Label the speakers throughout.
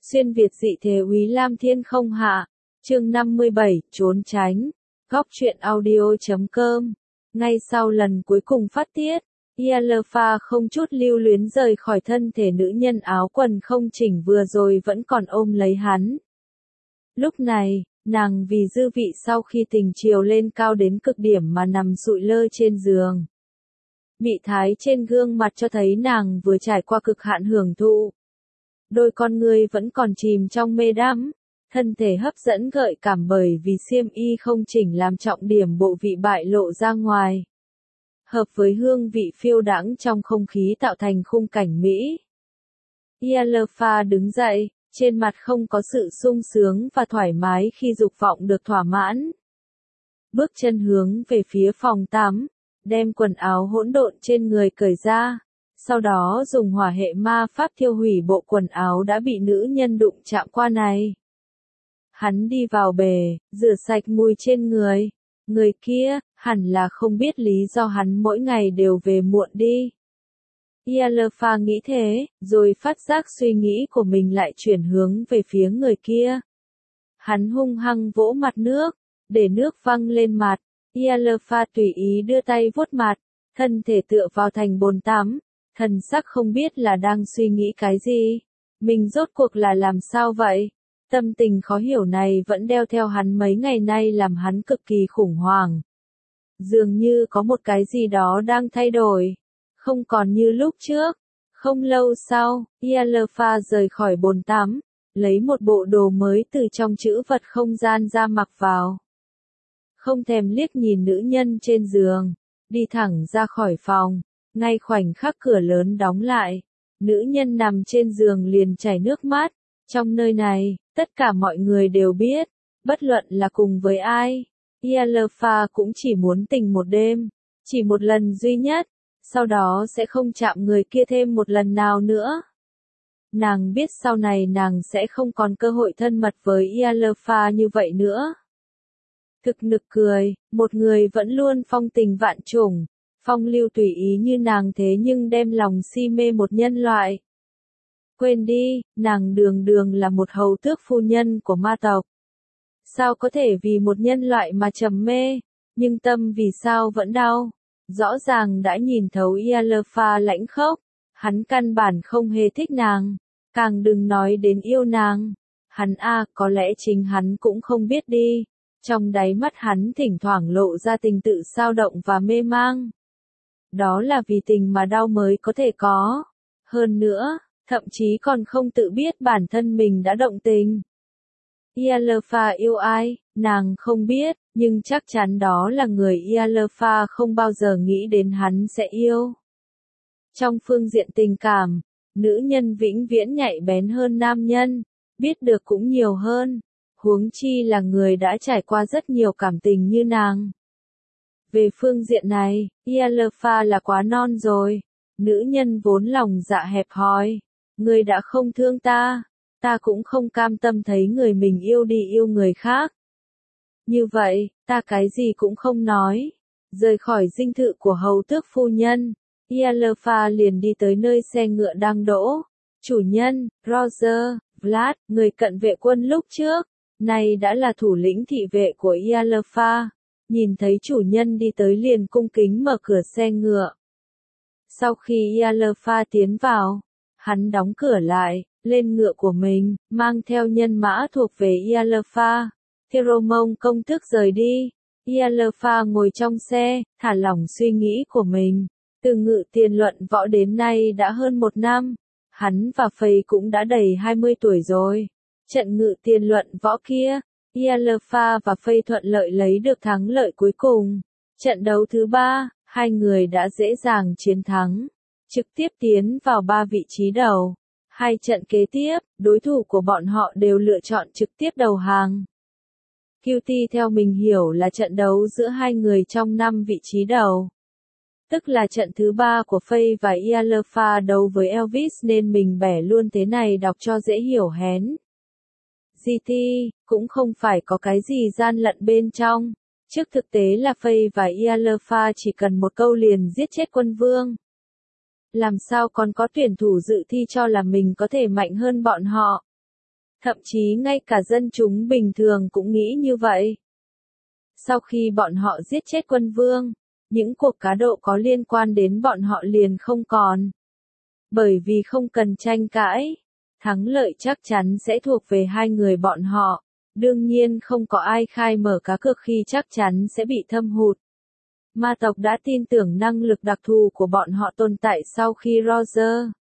Speaker 1: Xuyên Việt dị thế Úy Lam Thiên không hạ. Chương 57, trốn tránh. Góc truyện audio.com. Ngay sau lần cuối cùng phát tiết, Yalfa không chút lưu luyến rời khỏi thân thể nữ nhân áo quần không chỉnh vừa rồi vẫn còn ôm lấy hắn. Lúc này, nàng vì dư vị sau khi tình chiều lên cao đến cực điểm mà nằm sụi lơ trên giường. Mị thái trên gương mặt cho thấy nàng vừa trải qua cực hạn hưởng thụ. Đôi con người vẫn còn chìm trong mê đắm, thân thể hấp dẫn gợi cảm bởi vì xiêm y không chỉnh làm trọng điểm bộ vị bại lộ ra ngoài. Hợp với hương vị phiêu đãng trong không khí tạo thành khung cảnh mỹ. Yalfa đứng dậy, trên mặt không có sự sung sướng và thoải mái khi dục vọng được thỏa mãn. Bước chân hướng về phía phòng tắm, đem quần áo hỗn độn trên người cởi ra, sau đó dùng hỏa hệ ma pháp thiêu hủy bộ quần áo đã bị nữ nhân đụng chạm qua này. Hắn đi vào bể, rửa sạch mùi trên người. Người kia, hẳn là không biết lý do hắn mỗi ngày đều về muộn đi. Yalfa nghĩ thế, rồi phát giác suy nghĩ của mình lại chuyển hướng về phía người kia. Hắn hung hăng vỗ mặt nước, để nước văng lên mặt. Yalfa tùy ý đưa tay vuốt mặt, thân thể tựa vào thành bồn tắm, thần sắc không biết là đang suy nghĩ cái gì. Mình rốt cuộc là làm sao vậy? Tâm tình khó hiểu này vẫn đeo theo hắn mấy ngày nay làm hắn cực kỳ khủng hoảng. Dường như có một cái gì đó đang thay đổi. Không còn như lúc trước. Không lâu sau, Yalfa rời khỏi bồn tắm, lấy một bộ đồ mới từ trong trữ vật không gian ra mặc vào. Không thèm liếc nhìn nữ nhân trên giường, đi thẳng ra khỏi phòng, ngay khoảnh khắc cửa lớn đóng lại. Nữ nhân nằm trên giường liền chảy nước mắt. Trong nơi này, tất cả mọi người đều biết, bất luận là cùng với ai, Yalfa cũng chỉ muốn tình một đêm, chỉ một lần duy nhất, sau đó sẽ không chạm người kia thêm một lần nào nữa. Nàng biết sau này nàng sẽ không còn cơ hội thân mật với Yalfa như vậy nữa. Thực nực cười, một người vẫn luôn phong tình vạn trùng, phong lưu tùy ý như nàng thế nhưng đem lòng si mê một nhân loại. Quên đi, nàng đường đường là một hầu tước phu nhân của ma tộc. Sao có thể vì một nhân loại mà trầm mê, nhưng tâm vì sao vẫn đau. Rõ ràng đã nhìn thấu Yalfa lãnh khốc, hắn căn bản không hề thích nàng, càng đừng nói đến yêu nàng. Hắn có lẽ chính hắn cũng không biết đi, trong đáy mắt hắn thỉnh thoảng lộ ra tình tự sao động và mê mang. Đó là vì tình mà đau mới có thể có. Hơn nữa, thậm chí còn không tự biết bản thân mình đã động tình. Yalfa yêu ai, nàng không biết, nhưng chắc chắn đó là người Yalfa không bao giờ nghĩ đến hắn sẽ yêu. Trong phương diện tình cảm, nữ nhân vĩnh viễn nhạy bén hơn nam nhân, biết được cũng nhiều hơn, huống chi là người đã trải qua rất nhiều cảm tình như nàng. Về phương diện này, Yalfa là quá non rồi, nữ nhân vốn lòng dạ hẹp hòi. Người đã không thương ta, ta cũng không cam tâm thấy người mình yêu đi yêu người khác. Như vậy, ta cái gì cũng không nói. Rời khỏi dinh thự của hầu tước phu nhân, Yalfa liền đi tới nơi xe ngựa đang đỗ. Chủ nhân, Roger, Vlad, người cận vệ quân lúc trước, nay đã là thủ lĩnh thị vệ của Yalfa. Nhìn thấy chủ nhân đi tới liền cung kính mở cửa xe ngựa. Sau khi Yalfa tiến vào, hắn đóng cửa lại, lên ngựa của mình, mang theo nhân mã thuộc về Yalfa. Pheromone công thức rời đi. Yalfa ngồi trong xe, thả lỏng suy nghĩ của mình. Từ ngự tiền luận võ đến nay đã hơn 1 năm. Hắn và Faye cũng đã đầy 20 tuổi rồi. Trận ngự tiền luận võ kia, Yalfa và Faye thuận lợi lấy được thắng lợi cuối cùng. Trận đấu thứ 3, hai người đã dễ dàng chiến thắng, trực tiếp tiến vào 3 vị trí đầu. Hai trận kế tiếp, đối thủ của bọn họ đều lựa chọn trực tiếp đầu hàng. QT theo mình hiểu là trận đấu giữa hai người trong 5 vị trí đầu. Tức là trận thứ 3 của Faye và Yalfa đấu với Elvis nên mình bẻ luôn thế này đọc cho dễ hiểu hén. GT, cũng không phải có cái gì gian lận bên trong. Trước thực tế là Faye và Yalfa chỉ cần một câu liền giết chết quân vương. Làm sao còn có tuyển thủ dự thi cho là mình có thể mạnh hơn bọn họ. Thậm chí ngay cả dân chúng bình thường cũng nghĩ như vậy. Sau khi bọn họ giết chết quân vương, những cuộc cá độ có liên quan đến bọn họ liền không còn. Bởi vì không cần tranh cãi, thắng lợi chắc chắn sẽ thuộc về hai người bọn họ. Đương nhiên không có ai khai mở cá cược khi chắc chắn sẽ bị thâm hụt. Ma tộc đã tin tưởng năng lực đặc thù của bọn họ tồn tại sau khi Roger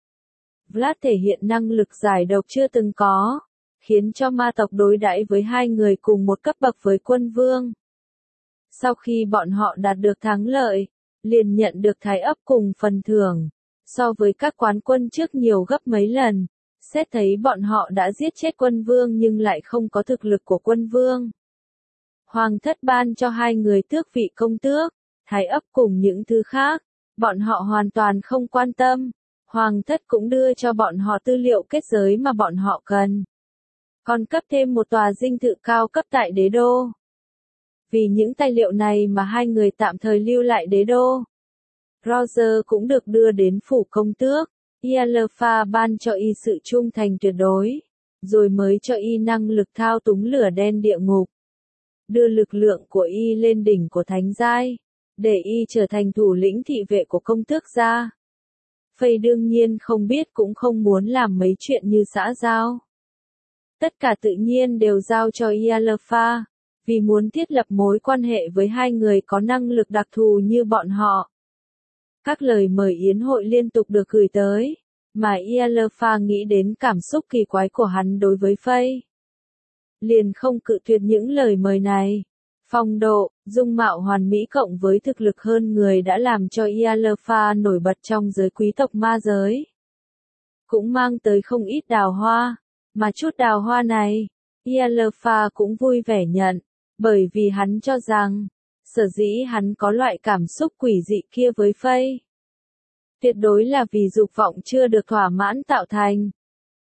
Speaker 1: Vlad thể hiện năng lực giải độc chưa từng có, khiến cho ma tộc đối đãi với hai người cùng một cấp bậc với quân vương. Sau khi bọn họ đạt được thắng lợi, liền nhận được thái ấp cùng phần thưởng, so với các quán quân trước nhiều gấp mấy lần. Xét thấy bọn họ đã giết chết quân vương nhưng lại không có thực lực của quân vương. Hoàng thất ban cho hai người tước vị công tước, thái ấp cùng những thứ khác, bọn họ hoàn toàn không quan tâm. Hoàng thất cũng đưa cho bọn họ tư liệu kết giới mà bọn họ cần. Còn cấp thêm một tòa dinh thự cao cấp tại đế đô. Vì những tài liệu này mà hai người tạm thời lưu lại đế đô. Roger cũng được đưa đến phủ công tước. Ialfa ban cho y sự trung thành tuyệt đối, rồi mới cho y năng lực thao túng lửa đen địa ngục. Đưa lực lượng của y lên đỉnh của thánh giai, để y trở thành thủ lĩnh thị vệ của công tước gia. Faye đương nhiên không biết cũng không muốn làm mấy chuyện như xã giao. Tất cả tự nhiên đều giao cho Ialfa, vì muốn thiết lập mối quan hệ với hai người có năng lực đặc thù như bọn họ. Các lời mời yến hội liên tục được gửi tới, mà Ialfa nghĩ đến cảm xúc kỳ quái của hắn đối với Faye. Liền không cự tuyệt những lời mời này. Phong độ, dung mạo hoàn mỹ cộng với thực lực hơn người đã làm cho Ialfa nổi bật trong giới quý tộc ma giới. Cũng mang tới không ít đào hoa, mà chút đào hoa này, Ialfa cũng vui vẻ nhận, bởi vì hắn cho rằng, sở dĩ hắn có loại cảm xúc quỷ dị kia với Faye. Tuyệt đối là vì dục vọng chưa được thỏa mãn tạo thành.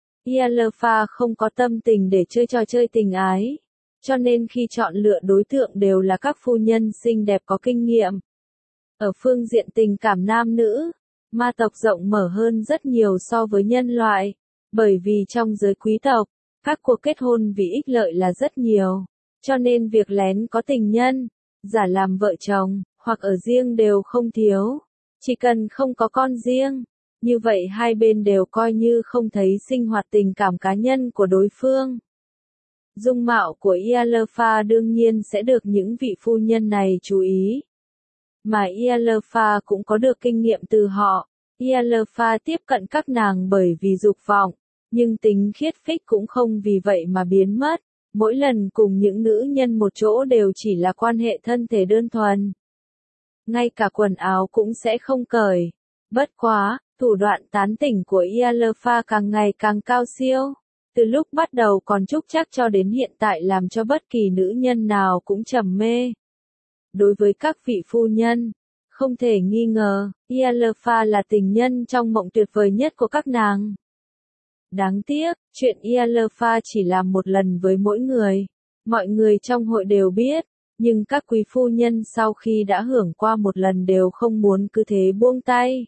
Speaker 1: Ialfa không có tâm tình để chơi trò chơi tình ái, cho nên khi chọn lựa đối tượng đều là các phu nhân xinh đẹp có kinh nghiệm. Ở phương diện tình cảm nam nữ, ma tộc rộng mở hơn rất nhiều so với nhân loại, bởi vì trong giới quý tộc, các cuộc kết hôn vì ích lợi là rất nhiều, cho nên việc lén có tình nhân, giả làm vợ chồng, hoặc ở riêng đều không thiếu. Chỉ cần không có con riêng, như vậy hai bên đều coi như không thấy sinh hoạt tình cảm cá nhân của đối phương. Dung mạo của Ialfa đương nhiên sẽ được những vị phu nhân này chú ý. Mà Ialfa cũng có được kinh nghiệm từ họ. Ialfa tiếp cận các nàng bởi vì dục vọng, nhưng tính khiết phích cũng không vì vậy mà biến mất. Mỗi lần cùng những nữ nhân một chỗ đều chỉ là quan hệ thân thể đơn thuần. Ngay cả quần áo cũng sẽ không cởi. Bất quá, thủ đoạn tán tỉnh của Ialfa càng ngày càng cao siêu. Từ lúc bắt đầu còn trúc trắc cho đến hiện tại làm cho bất kỳ nữ nhân nào cũng trầm mê. Đối với các vị phu nhân, không thể nghi ngờ, Ialfa là tình nhân trong mộng tuyệt vời nhất của các nàng. Đáng tiếc, chuyện Ialfa chỉ làm một lần với mỗi người. Mọi người trong hội đều biết, nhưng các quý phu nhân sau khi đã hưởng qua một lần đều không muốn cứ thế buông tay.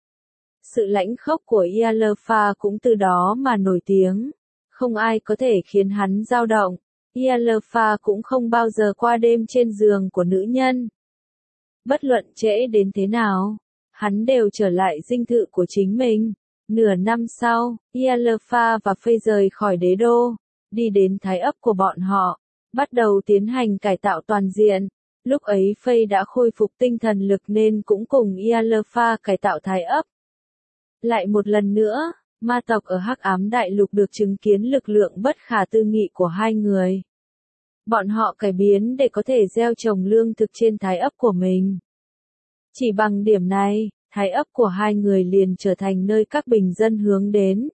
Speaker 1: Sự lãnh khốc của Ialfa cũng từ đó mà nổi tiếng. Không ai có thể khiến hắn dao động. Ialfa cũng không bao giờ qua đêm trên giường của nữ nhân. Bất luận trễ đến thế nào, hắn đều trở lại dinh thự của chính mình. Nửa năm sau, Ialfa và Faye rời khỏi đế đô, đi đến thái ấp của bọn họ, bắt đầu tiến hành cải tạo toàn diện. Lúc ấy Faye đã khôi phục tinh thần lực nên cũng cùng Ialfa cải tạo thái ấp. Lại một lần nữa, ma tộc ở Hắc Ám Đại Lục được chứng kiến lực lượng bất khả tư nghị của hai người. Bọn họ cải biến để có thể gieo trồng lương thực trên thái ấp của mình. Chỉ bằng điểm này, thái ấp của hai người liền trở thành nơi các bình dân hướng đến.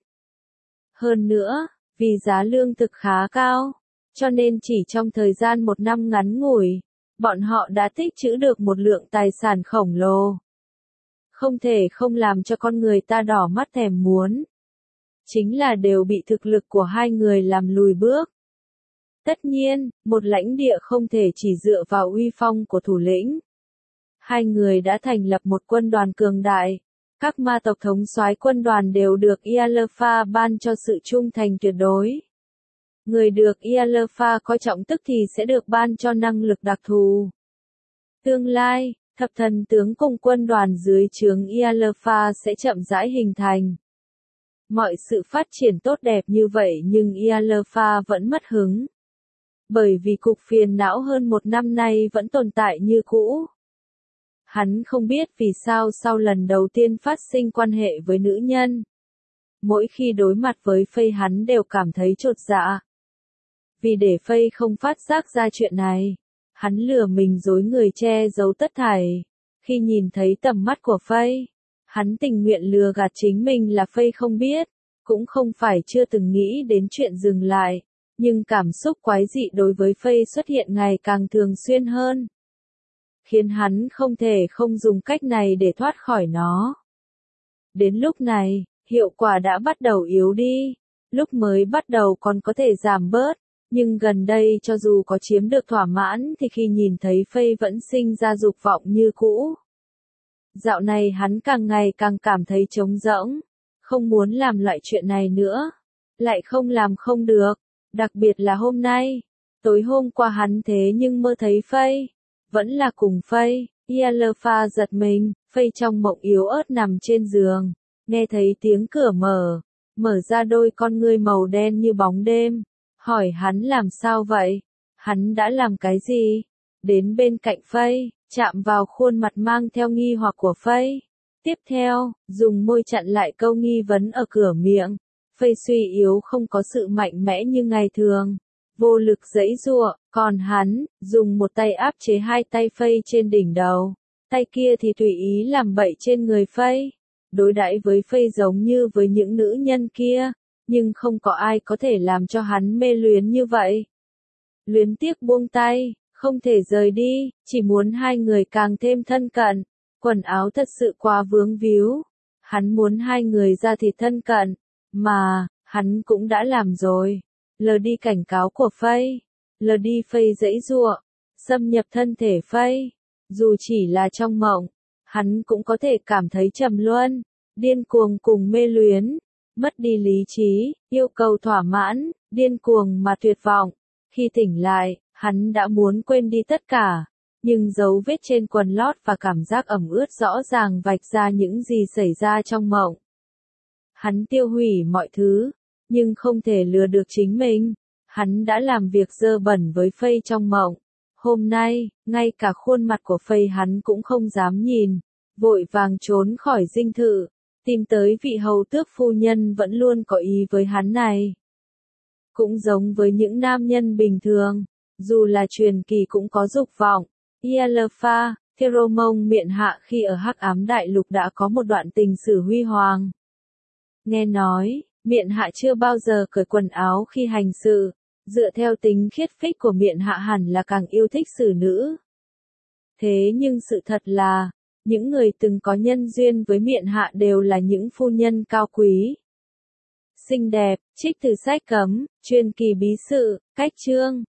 Speaker 1: Hơn nữa, vì giá lương thực khá cao, cho nên chỉ trong thời gian một năm ngắn ngủi, bọn họ đã tích trữ được một lượng tài sản khổng lồ. Không thể không làm cho con người ta đỏ mắt thèm muốn. Chính là đều bị thực lực của hai người làm lùi bước. Tất nhiên, một lãnh địa không thể chỉ dựa vào uy phong của thủ lĩnh. Hai người đã thành lập một quân đoàn cường đại. Các ma tộc thống soái quân đoàn đều được Ialfa ban cho sự trung thành tuyệt đối. Người được Ialfa coi trọng tức thì sẽ được ban cho năng lực đặc thù. Tương lai, thập thần tướng cùng quân đoàn dưới trướng Ialfa sẽ chậm rãi hình thành. Mọi sự phát triển tốt đẹp như vậy nhưng Ialfa vẫn mất hứng. Bởi vì cục phiền não hơn 1 năm nay vẫn tồn tại như cũ. Hắn không biết vì sao sau lần đầu tiên phát sinh quan hệ với nữ nhân. Mỗi khi đối mặt với Faye hắn đều cảm thấy chột dạ. Vì để Faye không phát giác ra chuyện này, hắn lừa mình dối người che giấu tất thảy. Khi nhìn thấy tầm mắt của Faye, hắn tình nguyện lừa gạt chính mình là Faye không biết, cũng không phải chưa từng nghĩ đến chuyện dừng lại, nhưng cảm xúc quái dị đối với Faye xuất hiện ngày càng thường xuyên hơn, khiến hắn không thể không dùng cách này để thoát khỏi nó. Đến lúc này, hiệu quả đã bắt đầu yếu đi, lúc mới bắt đầu còn có thể giảm bớt, nhưng gần đây cho dù có chiếm được thỏa mãn thì khi nhìn thấy Faye vẫn sinh ra dục vọng như cũ. Dạo này hắn càng ngày càng cảm thấy trống rỗng, không muốn làm loại chuyện này nữa, lại không làm không được, đặc biệt là hôm nay. Tối hôm qua hắn thế nhưng mơ thấy Faye, vẫn là cùng Faye. Ialfa giật mình, Faye trong mộng yếu ớt nằm trên giường, nghe thấy tiếng cửa mở ra đôi con ngươi màu đen như bóng đêm, hỏi hắn làm sao vậy, hắn đã làm cái gì, đến bên cạnh Faye, chạm vào khuôn mặt mang theo nghi hoặc của Faye. Tiếp theo, dùng môi chặn lại câu nghi vấn ở cửa miệng. Faye suy yếu không có sự mạnh mẽ như ngày thường, vô lực giãy giụa, còn hắn, dùng một tay áp chế hai tay Faye trên đỉnh đầu, tay kia thì tùy ý làm bậy trên người Faye. Đối đãi với Faye giống như với những nữ nhân kia, nhưng không có ai có thể làm cho hắn mê luyến như vậy. Luyến tiếc buông tay, không thể rời đi, chỉ muốn hai người càng thêm thân cận. Quần áo thật sự quá vướng víu. Hắn muốn hai người ra thịt thân cận, mà, hắn cũng đã làm rồi. Lờ đi cảnh cáo của Faye, lờ đi Faye giãy giụa, xâm nhập thân thể Faye. Dù chỉ là trong mộng, hắn cũng có thể cảm thấy trầm luân, điên cuồng cùng mê luyến, mất đi lý trí, yêu cầu thỏa mãn, điên cuồng mà tuyệt vọng. Khi tỉnh lại, hắn đã muốn quên đi tất cả, nhưng dấu vết trên quần lót và cảm giác ẩm ướt rõ ràng vạch ra những gì xảy ra trong mộng. Hắn tiêu hủy mọi thứ, nhưng không thể lừa được chính mình. Hắn đã làm việc dơ bẩn với Faye trong mộng. Hôm nay, ngay cả khuôn mặt của Faye hắn cũng không dám nhìn, vội vàng trốn khỏi dinh thự, tìm tới vị hầu tước phu nhân vẫn luôn có ý với hắn này. Cũng giống với những nam nhân bình thường, dù là truyền kỳ cũng có dục vọng. Ialfa, Pheromone miện hạ khi ở Hắc Ám Đại Lục đã có một đoạn tình sử huy hoàng. Nghe nói, miện hạ chưa bao giờ cởi quần áo khi hành sự, dựa theo tính khiết phích của miện hạ hẳn là càng yêu thích xử nữ. Thế nhưng sự thật là, những người từng có nhân duyên với miện hạ đều là những phu nhân cao quý, xinh đẹp. Trích từ sách cấm, truyền kỳ bí sự, cách chương.